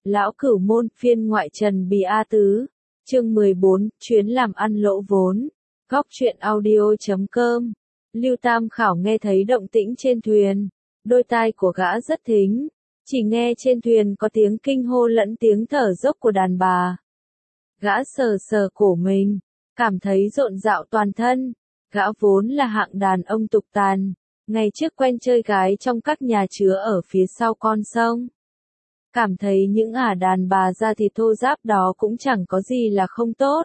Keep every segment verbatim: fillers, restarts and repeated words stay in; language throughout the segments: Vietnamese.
Lão Cửu Môn phiên ngoại Trần Bì A Tứ, chương mười bốn, chuyến làm ăn lỗ vốn. Góc truyện audio.com. Lưu Tam Khảo nghe thấy động tĩnh trên thuyền, đôi tai của gã rất thính, chỉ nghe trên thuyền có tiếng kinh hô lẫn tiếng thở dốc của đàn bà. Gã sờ sờ cổ mình, cảm thấy rộn rạo toàn thân. Gã vốn là hạng đàn ông tục tàn, ngày trước quen chơi gái trong các nhà chứa ở phía sau con sông. Cảm thấy những ả đàn bà da thịt thô ráp đó cũng chẳng có gì là không tốt.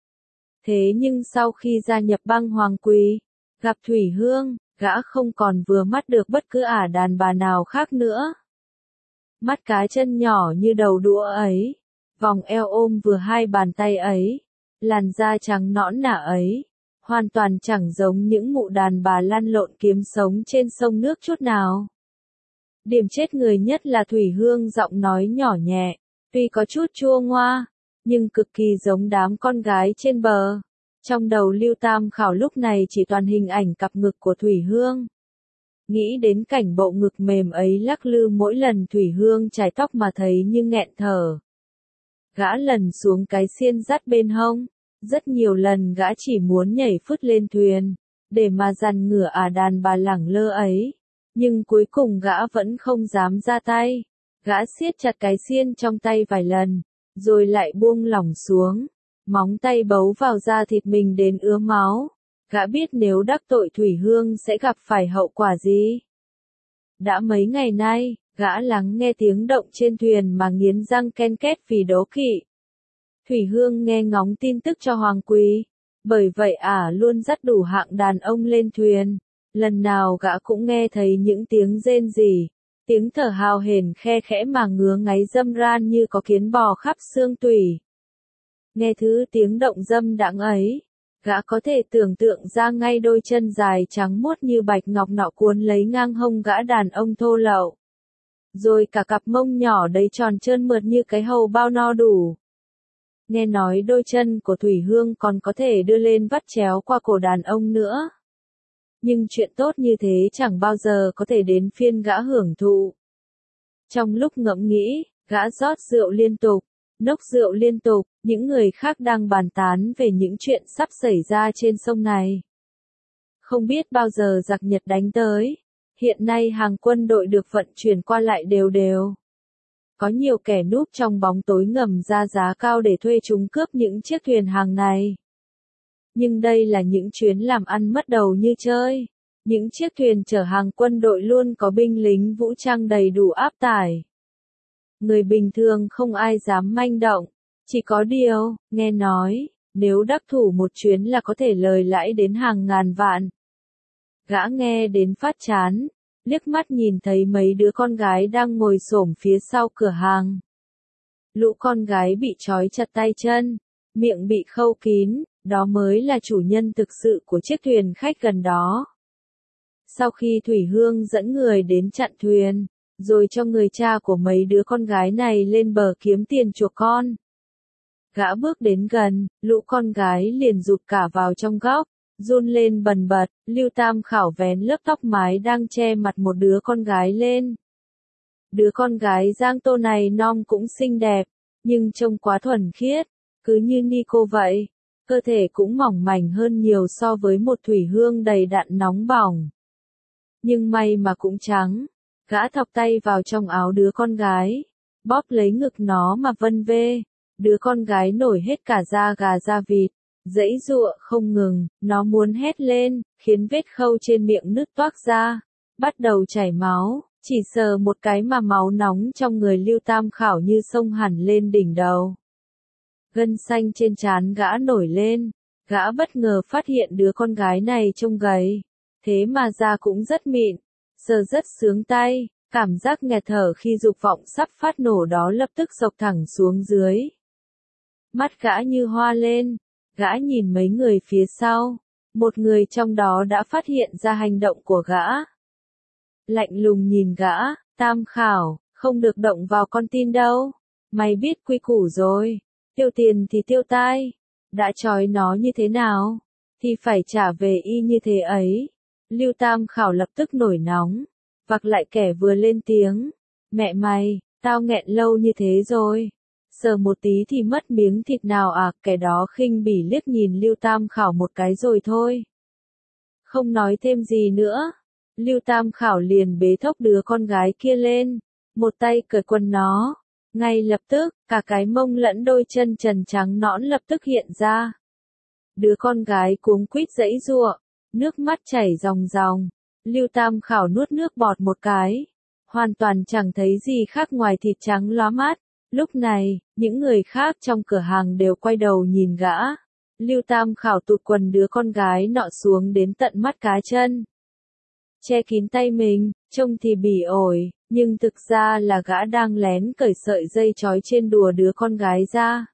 Thế nhưng sau khi gia nhập băng Hoàng Quỳ, gặp Thủy Hương, gã không còn vừa mắt được bất cứ ả đàn bà nào khác nữa. Mắt cá chân nhỏ như đầu đũa ấy, vòng eo ôm vừa hai bàn tay ấy, làn da trắng nõn nà ấy, hoàn toàn chẳng giống những mụ đàn bà lăn lộn kiếm sống trên sông nước chút nào. Điểm chết người nhất là Thủy Hương giọng nói nhỏ nhẹ, tuy có chút chua ngoa, nhưng cực kỳ giống đám con gái trên bờ. Trong đầu Lưu Tam Khảo lúc này chỉ toàn hình ảnh cặp ngực của Thủy Hương. Nghĩ đến cảnh bộ ngực mềm ấy lắc lư mỗi lần Thủy Hương chải tóc mà thấy như nghẹn thở. Gã lần xuống cái xiên dắt bên hông, rất nhiều lần gã chỉ muốn nhảy phứt lên thuyền, để mà dằn ngửa ả đàn bà lẳng lơ ấy. Nhưng cuối cùng gã vẫn không dám ra tay. Gã siết chặt cái xiên trong tay vài lần, rồi lại buông lỏng xuống. Móng tay bấu vào da thịt mình đến ứa máu. Gã biết nếu đắc tội Thủy Hương sẽ gặp phải hậu quả gì. Đã mấy ngày nay, gã lắng nghe tiếng động trên thuyền mà nghiến răng ken két vì đố kỵ. Thủy Hương nghe ngóng tin tức cho Hoàng Quỳ. Bởi vậy ả luôn dắt đủ hạng đàn ông lên thuyền. Lần nào gã cũng nghe thấy những tiếng rên rỉ, tiếng thở hào hển khe khẽ mà ngứa ngáy râm ran như có kiến bò khắp xương tủy. Nghe thứ tiếng động dâm đãng ấy, gã có thể tưởng tượng ra ngay đôi chân dài trắng muốt như bạch ngọc nọ cuốn lấy ngang hông gã đàn ông thô lậu. Rồi cả cặp mông nhỏ đầy tròn trơn mượt như cái hầu bao no đủ. Nghe nói đôi chân của Thủy Hương còn có thể đưa lên vắt chéo qua cổ đàn ông nữa. Nhưng chuyện tốt như thế chẳng bao giờ có thể đến phiên gã hưởng thụ. Trong lúc ngẫm nghĩ, gã rót rượu liên tục, nốc rượu liên tục, những người khác đang bàn tán về những chuyện sắp xảy ra trên sông này. Không biết bao giờ giặc Nhật đánh tới, hiện nay hàng quân đội được vận chuyển qua lại đều đều. Có nhiều kẻ núp trong bóng tối ngầm ra giá cao để thuê chúng cướp những chiếc thuyền hàng này. Nhưng đây là những chuyến làm ăn mất đầu như chơi. Những chiếc thuyền chở hàng quân đội luôn có binh lính vũ trang đầy đủ áp tải. Người bình thường không ai dám manh động. Chỉ có điều, nghe nói, nếu đắc thủ một chuyến là có thể lời lãi đến hàng ngàn vạn. Gã nghe đến phát chán, liếc mắt nhìn thấy mấy đứa con gái đang ngồi xổm phía sau cửa hàng. Lũ con gái bị trói chặt tay chân, miệng bị khâu kín. Đó mới là chủ nhân thực sự của chiếc thuyền khách gần đó. Sau khi Thủy Hương dẫn người đến chặn thuyền, rồi cho người cha của mấy đứa con gái này lên bờ kiếm tiền chuộc con. Gã bước đến gần, lũ con gái liền rụt cả vào trong góc, run lên bần bật. Lưu Tam Khảo vén lớp tóc mái đang che mặt một đứa con gái lên. Đứa con gái Giang Tô này non cũng xinh đẹp, nhưng trông quá thuần khiết, cứ như Nico vậy. Cơ thể cũng mỏng mảnh hơn nhiều so với một Thủy Hương đầy đặn nóng bỏng. Nhưng may mà cũng trắng, gã thọc tay vào trong áo đứa con gái, bóp lấy ngực nó mà vân vê. Đứa con gái nổi hết cả da gà da vịt, giãy giụa không ngừng, nó muốn hét lên, khiến vết khâu trên miệng nứt toác ra, bắt đầu chảy máu, chỉ sờ một cái mà máu nóng trong người Lưu Tam Khảo như xông hẳn lên đỉnh đầu. Gân xanh trên trán gã nổi lên, gã bất ngờ phát hiện đứa con gái này trông gầy, thế mà da cũng rất mịn, sờ rất sướng tay, cảm giác nghẹt thở khi dục vọng sắp phát nổ đó lập tức xộc thẳng xuống dưới. Mắt gã như hoa lên, gã nhìn mấy người phía sau, một người trong đó đã phát hiện ra hành động của gã. Lạnh lùng nhìn gã, Tam Khảo, không được động vào con tin đâu, mày biết quy củ rồi. Tiêu tiền thì tiêu tai, đã trói nó như thế nào, thì phải trả về y như thế ấy. Lưu Tam Khảo lập tức nổi nóng, vặc lại kẻ vừa lên tiếng. Mẹ mày, Tao nghẹn lâu như thế rồi. Sờ một tí thì mất miếng thịt nào à, kẻ đó khinh bỉ liếc nhìn Lưu Tam Khảo một cái rồi thôi. Không nói thêm gì nữa. Lưu Tam Khảo liền bế thốc đứa con gái kia lên, một tay cởi quần nó. Ngay lập tức, cả cái mông lẫn đôi chân trần trắng nõn lập tức hiện ra. Đứa con gái cuống quýt giãy giụa, nước mắt chảy ròng ròng. Lưu Tam Khảo nuốt nước bọt một cái, hoàn toàn chẳng thấy gì khác ngoài thịt trắng lóa mắt. Lúc này, những người khác trong cửa hàng đều quay đầu nhìn gã. Lưu Tam Khảo tụt quần đứa con gái nọ xuống đến tận mắt cá chân, che kín tay mình, trông thì bỉ ổi, nhưng thực ra là gã đang lén cởi sợi dây trói trên đùa đứa con gái ra.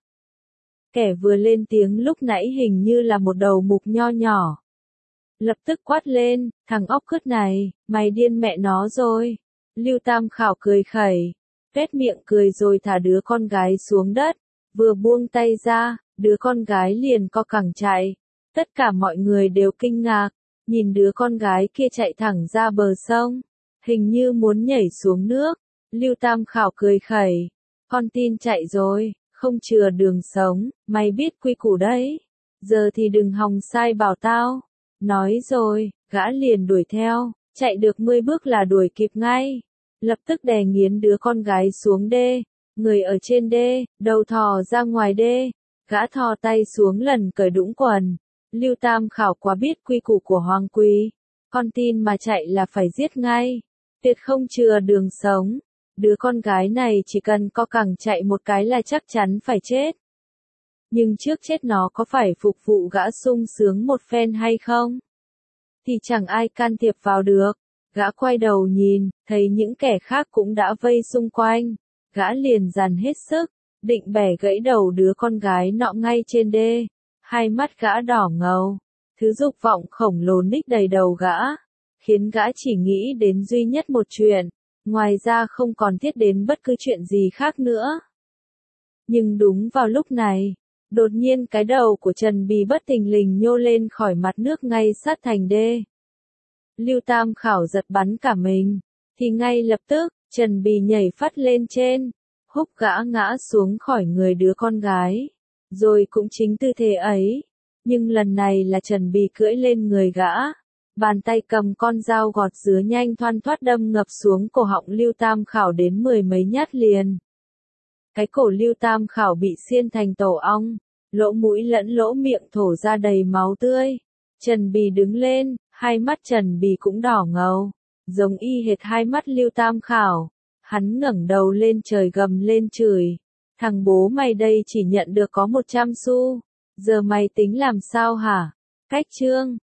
Kẻ vừa lên tiếng lúc nãy hình như là một đầu mục nho nhỏ. Lập tức quát lên, thằng óc cứt này, mày điên mẹ nó rồi. Lưu Tam Khảo cười khẩy, tuét miệng cười rồi thả đứa con gái xuống đất, vừa buông tay ra, đứa con gái liền co cẳng chạy. Tất cả mọi người đều kinh ngạc, nhìn đứa con gái kia chạy thẳng ra bờ sông, hình như muốn nhảy xuống nước. Lưu Tam Khảo cười khẩy, con tin chạy rồi, không chừa đường sống, mày biết quy củ đấy, giờ thì đừng hòng sai bảo tao. Nói rồi, gã liền đuổi theo, chạy được mười bước là đuổi kịp ngay. Lập tức đè nghiến đứa con gái xuống đê, người ở trên đê, đầu thò ra ngoài đê, gã thò tay xuống lần cởi đũng quần. Lưu Tam Khảo quá biết quy củ của Hoàng Quý, con tin mà chạy là phải giết ngay, tuyệt không chừa đường sống. Đứa con gái này chỉ cần co cẳng chạy một cái là chắc chắn phải chết. Nhưng trước chết nó có phải phục vụ gã sung sướng một phen hay không? Thì chẳng ai can thiệp vào được. Gã quay đầu nhìn, thấy những kẻ khác cũng đã vây xung quanh. Gã liền dằn hết sức, định bẻ gãy đầu đứa con gái nọ ngay trên đê. Hai mắt gã đỏ ngầu, thứ dục vọng khổng lồ ních đầy đầu gã, khiến gã chỉ nghĩ đến duy nhất một chuyện, ngoài ra không còn thiết đến bất cứ chuyện gì khác nữa. Nhưng đúng vào lúc này, đột nhiên cái đầu của Trần Bì bất thình lình nhô lên khỏi mặt nước ngay sát thành đê. Lưu Tam Khảo giật bắn cả mình, thì ngay lập tức, Trần Bì nhảy phắt lên trên, húc gã ngã xuống khỏi người đứa con gái. Rồi cũng chính tư thế ấy, nhưng lần này là Trần Bì cưỡi lên người gã, bàn tay cầm con dao gọt dứa nhanh thoăn thoắt đâm ngập xuống cổ họng Lưu Tam Khảo đến mười mấy nhát liền. Cái cổ Lưu Tam Khảo bị xiên thành tổ ong, lỗ mũi lẫn lỗ miệng thổ ra đầy máu tươi. Trần Bì đứng lên, hai mắt Trần Bì cũng đỏ ngầu, giống y hệt hai mắt Lưu Tam Khảo. Hắn ngẩng đầu lên trời gầm lên chửi. Thằng bố mày đây chỉ nhận được có một trăm xu, giờ mày tính làm sao hả? Cách chương